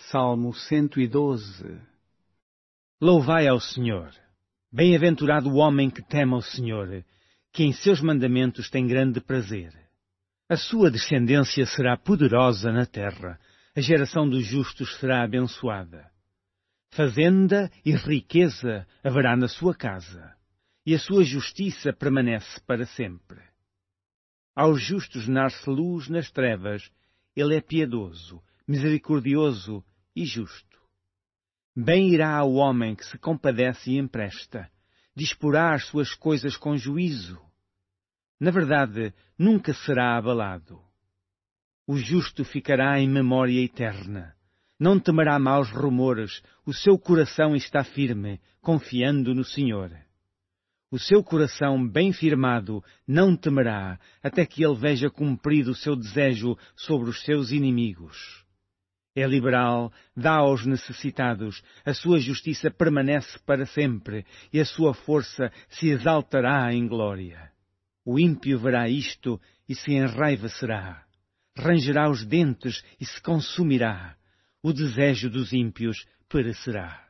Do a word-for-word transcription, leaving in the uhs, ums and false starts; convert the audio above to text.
Salmo cento e doze. Louvai ao Senhor. Bem-aventurado o homem que teme ao Senhor, que em seus mandamentos tem grande prazer. A sua descendência será poderosa na terra, a geração dos justos será abençoada. Fazenda e riqueza haverá na sua casa, e a sua justiça permanece para sempre. Aos justos nasce luz nas trevas, ele é piedoso, misericordioso e justo. Bem irá ao homem que se compadece e empresta, disporá as suas coisas com juízo. Na verdade, nunca será abalado. O justo ficará em memória eterna. Não temerá maus rumores, o seu coração está firme, confiando no Senhor. O seu coração bem firmado não temerá, até que ele veja cumprido o seu desejo sobre os seus inimigos. É liberal, dá aos necessitados, a sua justiça permanece para sempre, e a sua força se exaltará em glória. O ímpio verá isto e se enraivecerá. Rangerá os dentes e se consumirá. O desejo dos ímpios perecerá.